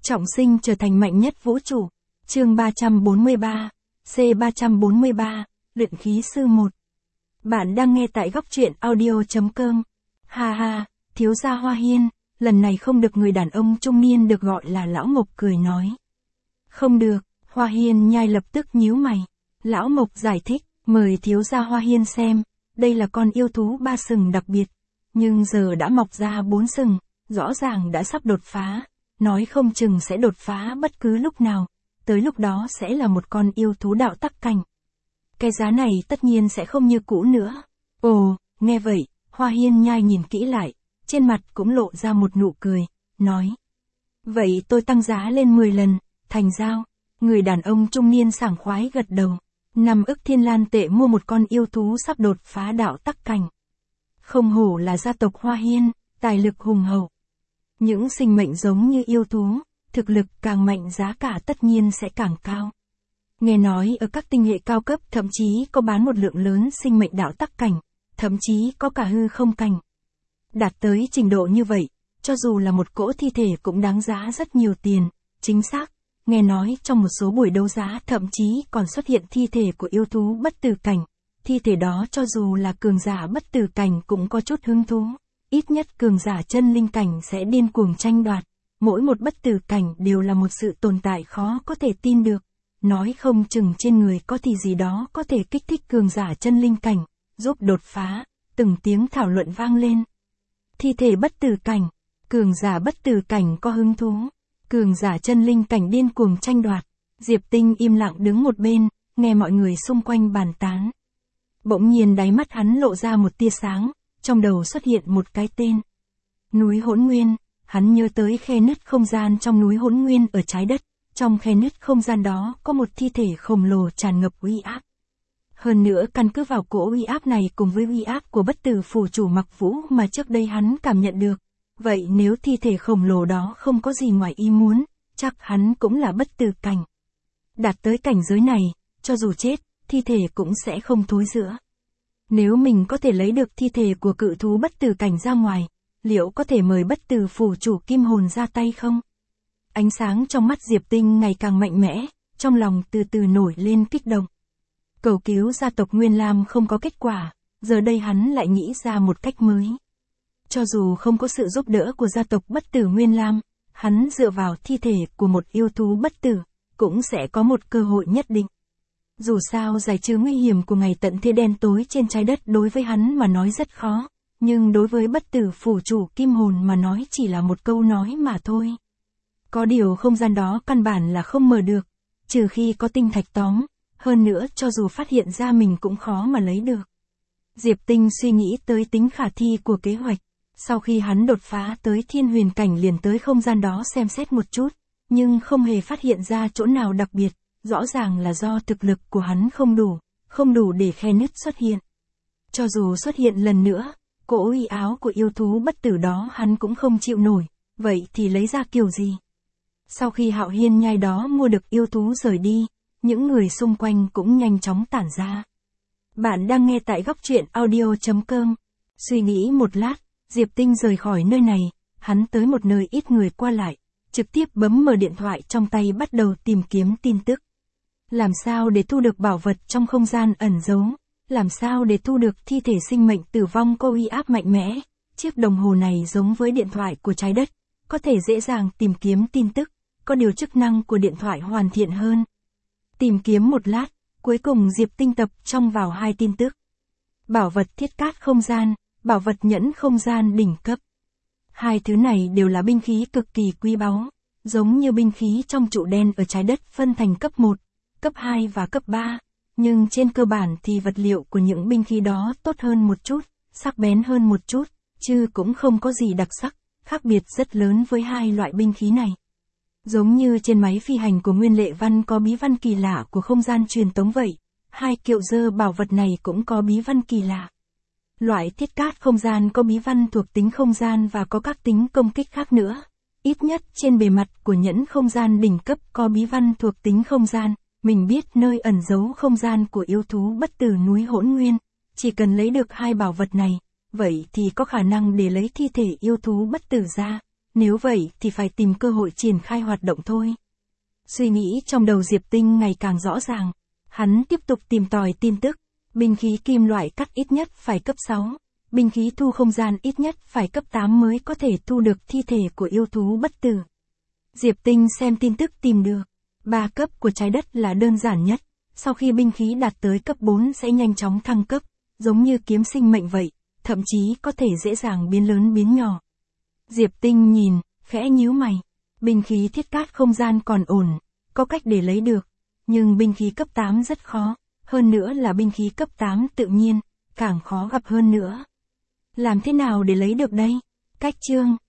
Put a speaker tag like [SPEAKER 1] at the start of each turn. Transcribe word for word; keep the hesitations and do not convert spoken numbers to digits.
[SPEAKER 1] Trọng sinh trở thành mạnh nhất vũ trụ. Chương ba trăm bốn mươi ba, C ba trăm bốn mươi ba, Luyện khí sư một. Bạn đang nghe tại góc truyện audio.com. Ha ha, thiếu gia Hoa Hiên, lần này không được, người đàn ông trung niên được gọi là Lão Mộc cười nói. Không được, Hoa Hiên nhai lập tức nhíu mày. Lão Mộc giải thích, mời thiếu gia Hoa Hiên xem, đây là con yêu thú ba sừng đặc biệt, nhưng giờ đã mọc ra bốn sừng, rõ ràng đã sắp đột phá, nói không chừng sẽ đột phá bất cứ lúc nào, tới lúc đó sẽ là một con yêu thú đạo tắc cảnh. Cái giá này tất nhiên sẽ không như cũ nữa. Ồ, nghe vậy, Hoa Hiên nhai nhìn kỹ lại, trên mặt cũng lộ ra một nụ cười, nói. Vậy tôi tăng giá lên mười lần, thành giao. Người đàn ông trung niên sảng khoái gật đầu. Năm ức thiên lan tệ mua một con yêu thú sắp đột phá đạo tắc cảnh. Không hổ là gia tộc Hoa Hiên, tài lực hùng hậu. Những sinh mệnh giống như yêu thú, thực lực càng mạnh giá cả tất nhiên sẽ càng cao. Nghe nói ở các tinh hệ cao cấp thậm chí có bán một lượng lớn sinh mệnh đạo tắc cảnh, thậm chí có cả hư không cảnh. Đạt tới trình độ như vậy, cho dù là một cỗ thi thể cũng đáng giá rất nhiều tiền, chính xác. Nghe nói trong một số buổi đấu giá thậm chí còn xuất hiện thi thể của yêu thú bất tử cảnh. Thi thể đó cho dù là cường giả bất tử cảnh cũng có chút hứng thú. Ít nhất cường giả chân linh cảnh sẽ điên cuồng tranh đoạt. Mỗi một bất tử cảnh đều là một sự tồn tại khó có thể tin được. Nói không chừng trên người có thì gì đó có thể kích thích cường giả chân linh cảnh, giúp đột phá. Từng tiếng thảo luận vang lên. Thi thể bất tử cảnh, cường giả bất tử cảnh có hứng thú. Cường giả chân linh cảnh điên cuồng tranh đoạt. Diệp Tinh im lặng đứng một bên, nghe mọi người xung quanh bàn tán. Bỗng nhiên đáy mắt hắn lộ ra một tia sáng, trong đầu xuất hiện một cái tên. Núi Hỗn Nguyên, hắn nhớ tới khe nứt không gian trong núi Hỗn Nguyên ở trái đất, trong khe nứt không gian đó có một thi thể khổng lồ tràn ngập uy áp. Hơn nữa căn cứ vào cỗ uy áp này cùng với uy áp của bất tử phủ chủ Mặc Vũ mà trước đây hắn cảm nhận được. Vậy nếu thi thể khổng lồ đó không có gì ngoài ý muốn, chắc hắn cũng là bất tử cảnh. Đạt tới cảnh giới này, cho dù chết, thi thể cũng sẽ không thối rữa. Nếu mình có thể lấy được thi thể của cự thú bất tử cảnh ra ngoài, liệu có thể mời bất tử phủ chủ Kim Hồn ra tay không? Ánh sáng trong mắt Diệp Tinh ngày càng mạnh mẽ, trong lòng từ từ nổi lên kích động. Cầu cứu gia tộc Nguyên Lam không có kết quả, giờ đây hắn lại nghĩ ra một cách mới. Cho dù không có sự giúp đỡ của gia tộc bất tử Nguyên Lam, hắn dựa vào thi thể của một yêu thú bất tử, cũng sẽ có một cơ hội nhất định. Dù sao giải trừ nguy hiểm của ngày tận thế đen tối trên trái đất đối với hắn mà nói rất khó, nhưng đối với bất tử phủ chủ Kim Hồn mà nói chỉ là một câu nói mà thôi. Có điều không gian đó căn bản là không mở được, trừ khi có tinh thạch tóm, hơn nữa cho dù phát hiện ra mình cũng khó mà lấy được. Diệp Tinh suy nghĩ tới tính khả thi của kế hoạch. Sau khi hắn đột phá tới thiên huyền cảnh liền tới không gian đó xem xét một chút, nhưng không hề phát hiện ra chỗ nào đặc biệt, rõ ràng là do thực lực của hắn không đủ, không đủ để khe nứt xuất hiện. Cho dù xuất hiện lần nữa, cỗ uy áo của yêu thú bất tử đó hắn cũng không chịu nổi, vậy thì lấy ra kiểu gì? Sau khi Hạo Hiên nhai đó mua được yêu thú rời đi, những người xung quanh cũng nhanh chóng tản ra. Bạn đang nghe tại góc truyện audio.com. Suy nghĩ một lát, Diệp Tinh rời khỏi nơi này, hắn tới một nơi ít người qua lại, trực tiếp bấm mở điện thoại trong tay bắt đầu tìm kiếm tin tức. Làm sao để thu được bảo vật trong không gian ẩn giấu? Làm sao để thu được thi thể sinh mệnh tử vong có uy áp mạnh mẽ? Chiếc đồng hồ này giống với điện thoại của trái đất, có thể dễ dàng tìm kiếm tin tức, có điều chức năng của điện thoại hoàn thiện hơn. Tìm kiếm một lát, cuối cùng Diệp Tinh tập trong vào hai tin tức. Bảo vật thiết cát không gian, bảo vật nhẫn không gian đỉnh cấp. Hai thứ này đều là binh khí cực kỳ quý báu, giống như binh khí trong trụ đen ở trái đất phân thành cấp một, cấp hai và cấp ba, nhưng trên cơ bản thì vật liệu của những binh khí đó tốt hơn một chút, sắc bén hơn một chút, chứ cũng không có gì đặc sắc, khác biệt rất lớn với hai loại binh khí này. Giống như trên máy phi hành của Nguyên Lệ Văn có bí văn kỳ lạ của không gian truyền tống vậy, hai kiệu dơ bảo vật này cũng có bí văn kỳ lạ. Loại thiết cát không gian có bí văn thuộc tính không gian và có các tính công kích khác nữa. Ít nhất trên bề mặt của nhẫn không gian đỉnh cấp có bí văn thuộc tính không gian, mình biết nơi ẩn giấu không gian của yêu thú bất tử núi Hỗn Nguyên. Chỉ cần lấy được hai bảo vật này, vậy thì có khả năng để lấy thi thể yêu thú bất tử ra, Nếu vậy thì phải tìm cơ hội triển khai hoạt động thôi. Suy nghĩ trong đầu Diệp Tinh ngày càng rõ ràng. Hắn tiếp tục tìm tòi tin tức. Binh khí kim loại cắt ít nhất phải cấp sáu. Binh khí thu không gian ít nhất phải cấp tám mới có thể thu được thi thể của yêu thú bất tử. Diệp Tinh xem tin tức tìm được. Ba cấp của trái đất là đơn giản nhất. Sau khi binh khí đạt tới cấp bốn sẽ nhanh chóng thăng cấp, giống như kiếm sinh mệnh vậy, thậm chí có thể dễ dàng biến lớn biến nhỏ. Diệp Tinh nhìn, khẽ nhíu mày. Binh khí thiết cát không gian còn ổn, có cách để lấy được. Nhưng binh khí cấp tám rất khó, hơn nữa là binh khí cấp tám tự nhiên, càng khó gặp hơn nữa. Làm thế nào để lấy được đây? Cách chương